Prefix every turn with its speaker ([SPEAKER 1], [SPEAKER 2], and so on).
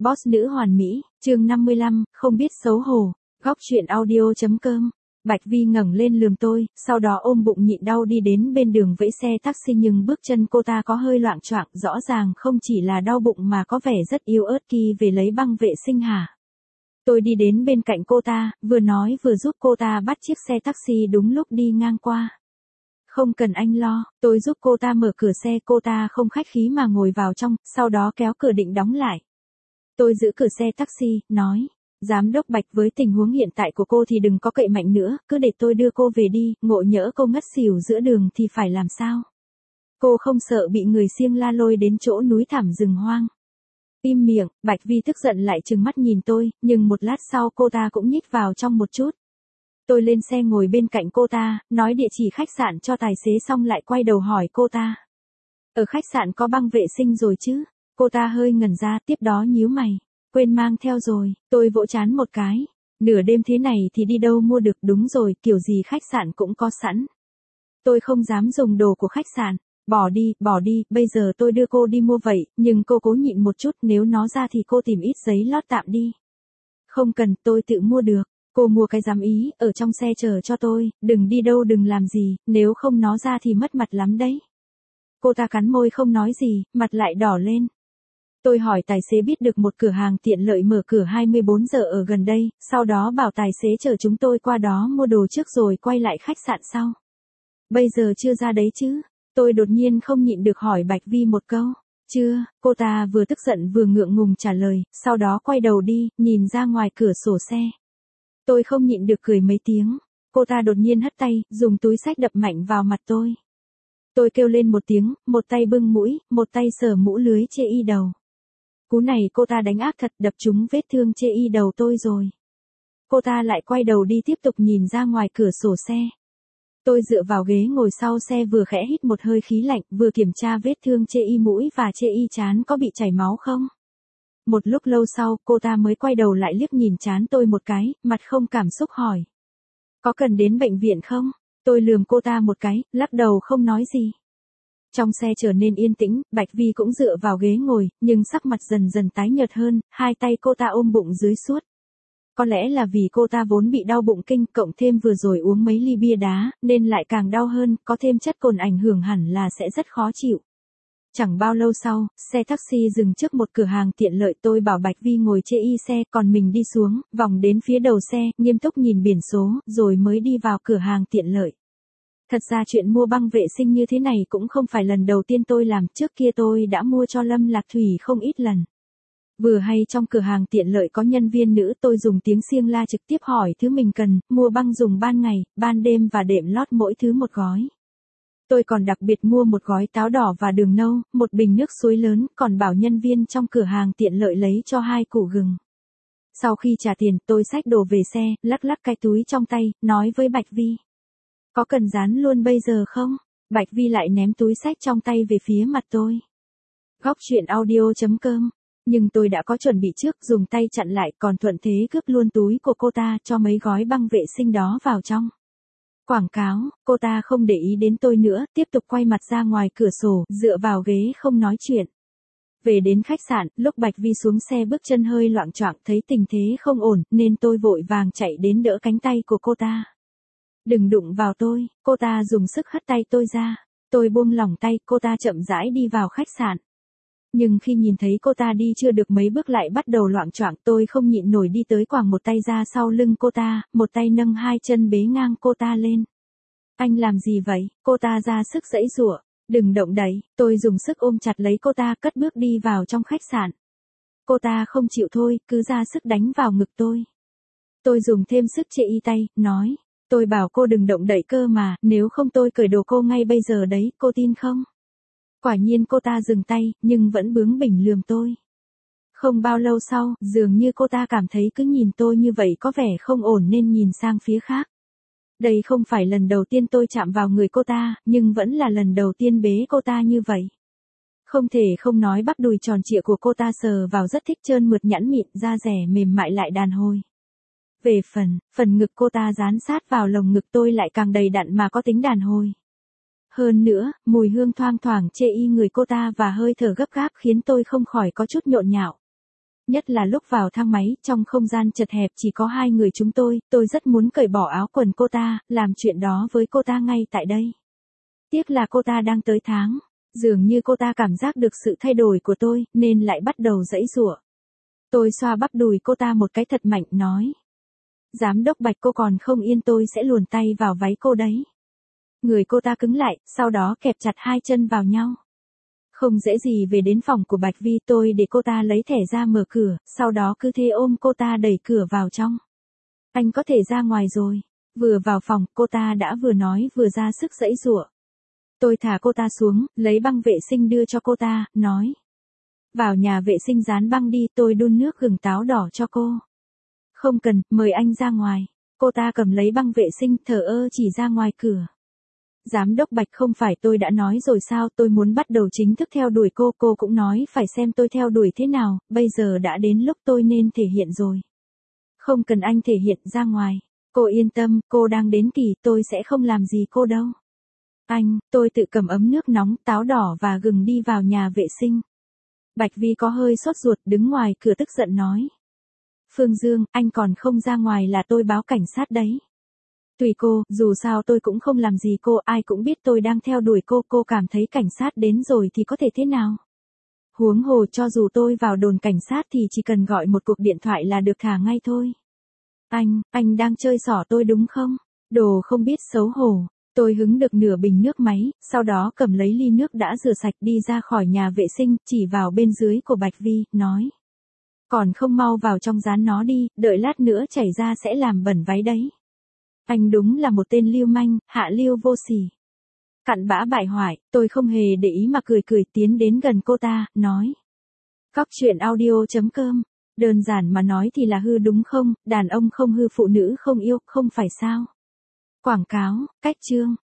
[SPEAKER 1] Boss nữ hoàn mỹ, chương 55, không biết xấu hổ. Góc truyện audio.com. Bạch Vi ngẩng lên lườm tôi, sau đó ôm bụng nhịn đau đi đến bên đường vẫy xe taxi, nhưng bước chân cô ta có hơi loạng choạng, rõ ràng không chỉ là đau bụng mà có vẻ rất yếu ớt. Kỳ về lấy băng vệ sinh hả? Tôi đi đến bên cạnh cô ta, vừa nói vừa giúp cô ta bắt chiếc xe taxi đúng lúc đi ngang qua. Không cần anh lo, tôi giúp cô ta mở cửa xe, cô ta không khách khí mà ngồi vào trong, sau đó kéo cửa định đóng lại. Tôi giữ cửa xe taxi, nói, giám đốc Bạch, với tình huống hiện tại của cô thì đừng có cậy mạnh nữa, cứ để tôi đưa cô về đi, ngộ nhỡ cô ngất xỉu giữa đường thì phải làm sao? Cô không sợ bị người siêng la lôi đến chỗ núi thẳm rừng hoang. Im miệng, Bạch Vi tức giận lại trừng mắt nhìn tôi, nhưng một lát sau cô ta cũng nhích vào trong một chút. Tôi lên xe ngồi bên cạnh cô ta, nói địa chỉ khách sạn cho tài xế xong lại quay đầu hỏi cô ta. Ở khách sạn có băng vệ sinh rồi chứ? Cô ta hơi ngẩn ra, tiếp đó nhíu mày. Quên mang theo rồi, tôi vỗ trán một cái. Nửa đêm thế này thì đi đâu mua được, đúng rồi, kiểu gì khách sạn cũng có sẵn. Tôi không dám dùng đồ của khách sạn. Bỏ đi, bây giờ tôi đưa cô đi mua vậy, nhưng cô cố nhịn một chút, nếu nó ra thì cô tìm ít giấy lót tạm đi. Không cần, tôi tự mua được. Cô mua cái dám ý, ở trong xe chờ cho tôi, đừng đi đâu, đừng làm gì, nếu không nó ra thì mất mặt lắm đấy. Cô ta cắn môi không nói gì, mặt lại đỏ lên. Tôi hỏi tài xế biết được một cửa hàng tiện lợi mở cửa 24 giờ ở gần đây, sau đó bảo tài xế chở chúng tôi qua đó mua đồ trước rồi quay lại khách sạn sau. Bây giờ chưa ra đấy chứ? Tôi đột nhiên không nhịn được hỏi Bạch Vi một câu. Chưa, cô ta vừa tức giận vừa ngượng ngùng trả lời, sau đó quay đầu đi, nhìn ra ngoài cửa sổ xe. Tôi không nhịn được cười mấy tiếng. Cô ta đột nhiên hất tay, dùng túi xách đập mạnh vào mặt tôi. Tôi kêu lên một tiếng, một tay bưng mũi, một tay sờ mũ lưới chê y đầu. Cú này cô ta đánh ác thật, đập trúng vết thương chê y đầu tôi rồi. Cô ta lại quay đầu đi tiếp tục nhìn ra ngoài cửa sổ xe. Tôi dựa vào ghế ngồi sau xe, vừa khẽ hít một hơi khí lạnh, vừa kiểm tra vết thương chê y mũi và chê y trán có bị chảy máu không. Một lúc lâu sau, cô ta mới quay đầu lại liếc nhìn trán tôi một cái, mặt không cảm xúc hỏi. Có cần đến bệnh viện không? Tôi lườm cô ta một cái, lắc đầu không nói gì. Trong xe trở nên yên tĩnh, Bạch Vi cũng dựa vào ghế ngồi, nhưng sắc mặt dần dần tái nhợt hơn, hai tay cô ta ôm bụng dưới suốt. Có lẽ là vì cô ta vốn bị đau bụng kinh, cộng thêm vừa rồi uống mấy ly bia đá, nên lại càng đau hơn, có thêm chất cồn ảnh hưởng hẳn là sẽ rất khó chịu. Chẳng bao lâu sau, xe taxi dừng trước một cửa hàng tiện lợi, tôi bảo Bạch Vi ngồi chê y xe, còn mình đi xuống, vòng đến phía đầu xe, nghiêm túc nhìn biển số, rồi mới đi vào cửa hàng tiện lợi. Thật ra chuyện mua băng vệ sinh như thế này cũng không phải lần đầu tiên tôi làm, trước kia tôi đã mua cho Lâm Lạc Thủy không ít lần. Vừa hay trong cửa hàng tiện lợi có nhân viên nữ, tôi dùng tiếng xiêng la trực tiếp hỏi thứ mình cần, mua băng dùng ban ngày, ban đêm và đệm lót mỗi thứ một gói. Tôi còn đặc biệt mua một gói táo đỏ và đường nâu, một bình nước suối lớn, còn bảo nhân viên trong cửa hàng tiện lợi lấy cho 2 củ gừng. Sau khi trả tiền, tôi xách đồ về xe, lắc lắc cái túi trong tay, nói với Bạch Vi. Có cần dán luôn bây giờ không? Bạch Vi lại ném túi xách trong tay về phía mặt tôi. Góc truyện audio.com. Nhưng tôi đã có chuẩn bị trước, dùng tay chặn lại, còn thuận thế cướp luôn túi của cô ta, cho mấy gói băng vệ sinh đó vào trong. Quảng cáo, cô ta không để ý đến tôi nữa, tiếp tục quay mặt ra ngoài cửa sổ, dựa vào ghế không nói chuyện. Về đến khách sạn, lúc Bạch Vi xuống xe bước chân hơi loạng choạng, thấy tình thế không ổn, nên tôi vội vàng chạy đến đỡ cánh tay của cô ta. Đừng đụng vào tôi, cô ta dùng sức hất tay tôi ra. Tôi buông lỏng tay, cô ta chậm rãi đi vào khách sạn. Nhưng khi nhìn thấy cô ta đi chưa được mấy bước lại bắt đầu loạng choạng, tôi không nhịn nổi đi tới quàng một tay ra sau lưng cô ta, một tay nâng 2 chân bế ngang cô ta lên. Anh làm gì vậy? Cô ta ra sức giãy giụa. Đừng động đậy, tôi dùng sức ôm chặt lấy cô ta, cất bước đi vào trong khách sạn. Cô ta không chịu thôi, cứ ra sức đánh vào ngực tôi. Tôi dùng thêm sức chê y tay, nói. Tôi bảo cô đừng động đậy cơ mà, nếu không tôi cởi đồ cô ngay bây giờ đấy, cô tin không? Quả nhiên cô ta dừng tay, nhưng vẫn bướng bỉnh lườm tôi. Không bao lâu sau, dường như cô ta cảm thấy cứ nhìn tôi như vậy có vẻ không ổn nên nhìn sang phía khác. Đây không phải lần đầu tiên tôi chạm vào người cô ta, nhưng vẫn là lần đầu tiên bế cô ta như vậy. Không thể không nói bắp đùi tròn trịa của cô ta sờ vào rất thích, trơn mượt nhẵn mịn, da dẻ mềm mại lại đàn hồi. Về phần ngực cô ta dán sát vào lồng ngực tôi lại càng đầy đặn mà có tính đàn hồi. Hơn nữa, mùi hương thoang thoảng chê y người cô ta và hơi thở gấp gáp khiến tôi không khỏi có chút nhộn nhạo. Nhất là lúc vào thang máy, trong không gian chật hẹp chỉ có hai người chúng tôi rất muốn cởi bỏ áo quần cô ta, làm chuyện đó với cô ta ngay tại đây. Tiếc là cô ta đang tới tháng. Dường như cô ta cảm giác được sự thay đổi của tôi, nên lại bắt đầu giãy giụa. Tôi xoa bắp đùi cô ta một cái thật mạnh, nói. Giám đốc Bạch, cô còn không yên tôi sẽ luồn tay vào váy cô đấy. Người cô ta cứng lại, sau đó kẹp chặt hai chân vào nhau. Không dễ gì về đến phòng của Bạch Vi, tôi để cô ta lấy thẻ ra mở cửa, sau đó cứ thế ôm cô ta đẩy cửa vào trong. Anh có thể ra ngoài rồi. Vừa vào phòng, cô ta đã vừa nói vừa ra sức giãy giụa. Tôi thả cô ta xuống, lấy băng vệ sinh đưa cho cô ta, nói. Vào nhà vệ sinh dán băng đi, tôi đun nước gừng táo đỏ cho cô. Không cần, mời anh ra ngoài. Cô ta cầm lấy băng vệ sinh, thờ ơ chỉ ra ngoài cửa. Giám đốc Bạch, không phải tôi đã nói rồi sao, tôi muốn bắt đầu chính thức theo đuổi cô cũng nói phải xem tôi theo đuổi thế nào, bây giờ đã đến lúc tôi nên thể hiện rồi. Không cần anh thể hiện, ra ngoài. Cô yên tâm, cô đang đến kỳ, tôi sẽ không làm gì cô đâu. Anh, tôi tự cầm ấm nước nóng, táo đỏ và gừng đi vào nhà vệ sinh. Bạch Vi có hơi sốt ruột, đứng ngoài cửa tức giận nói. Phương Dương, anh còn không ra ngoài là tôi báo cảnh sát đấy. Tùy cô, dù sao tôi cũng không làm gì cô, ai cũng biết tôi đang theo đuổi cô cảm thấy cảnh sát đến rồi thì có thể thế nào? Huống hồ cho dù tôi vào đồn cảnh sát thì chỉ cần gọi một cuộc điện thoại là được thả ngay thôi. Anh đang chơi xỏ tôi đúng không? Đồ không biết xấu hổ. Tôi hứng được nửa bình nước máy, sau đó cầm lấy ly nước đã rửa sạch đi ra khỏi nhà vệ sinh, chỉ vào bên dưới của Bạch Vi, nói. Còn không mau vào trong dán nó đi, đợi lát nữa chảy ra sẽ làm bẩn váy đấy. Anh đúng là một tên lưu manh, hạ lưu vô sỉ. Cặn bã bại hoại, tôi không hề để ý mà cười tiến đến gần cô ta, nói. Góc truyện audio.com, đơn giản mà nói thì là hư đúng không, đàn ông không hư phụ nữ không yêu, không phải sao. Quảng cáo, cách chương.